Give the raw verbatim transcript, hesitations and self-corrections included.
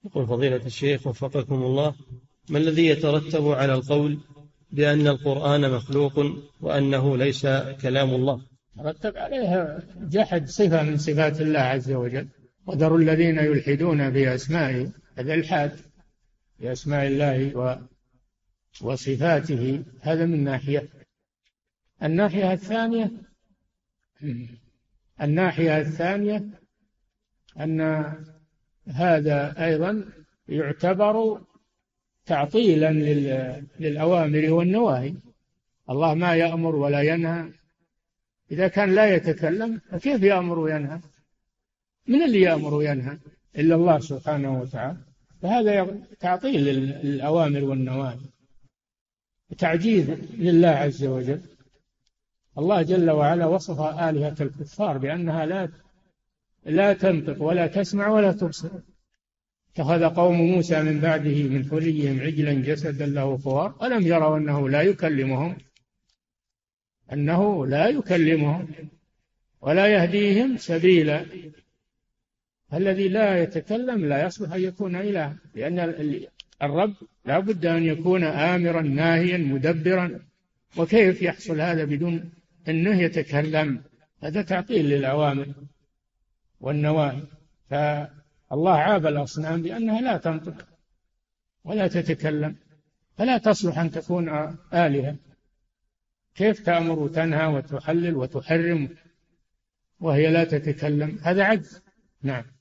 يقول فضيلة الشيخ وفقكم الله: ما الذي يترتب على القول بأن القرآن مخلوق وأنه ليس كلام الله؟ رتب عليها جحد صفة من صفات الله عز وجل. وذروا الذين يلحدون في أسمائه، هذا الحاد في أسماء الله وصفاته. هذا من ناحية. الناحية الثانية الناحية الثانية أن هذا أيضا يعتبر تعطيلا للأوامر والنواهي. الله ما يأمر ولا ينهى. إذا كان لا يتكلم فكيف يأمر وينهى؟ من اللي يأمر وينهى إلا الله سبحانه وتعالى. فهذا تعطيل للأوامر والنواهي، تعجيز لله عز وجل. الله جل وعلا وصف آلهة الكفار بأنها لا لا تنطق ولا تسمع ولا تبصر. اتخذ قوم موسى من بعده من حليهم عجلا جسدا له خوار ألم يروا أنه لا يكلمهم أنه لا يكلمهم ولا يهديهم سبيلا. الذي لا يتكلم لا يصلح أن يكون إله، لأن الرب لا بد أن يكون آمرا ناهيا مدبرا. وكيف يحصل هذا بدون أنه يتكلم؟ هذا تعطيل للأوامر والنواهي. فالله عاب الأصنام بأنها لا تنطق ولا تتكلم، فلا تصلح أن تكون آلهة. كيف تأمر وتنهى وتحلل وتحرم وهي لا تتكلم؟ هذا عجز. نعم.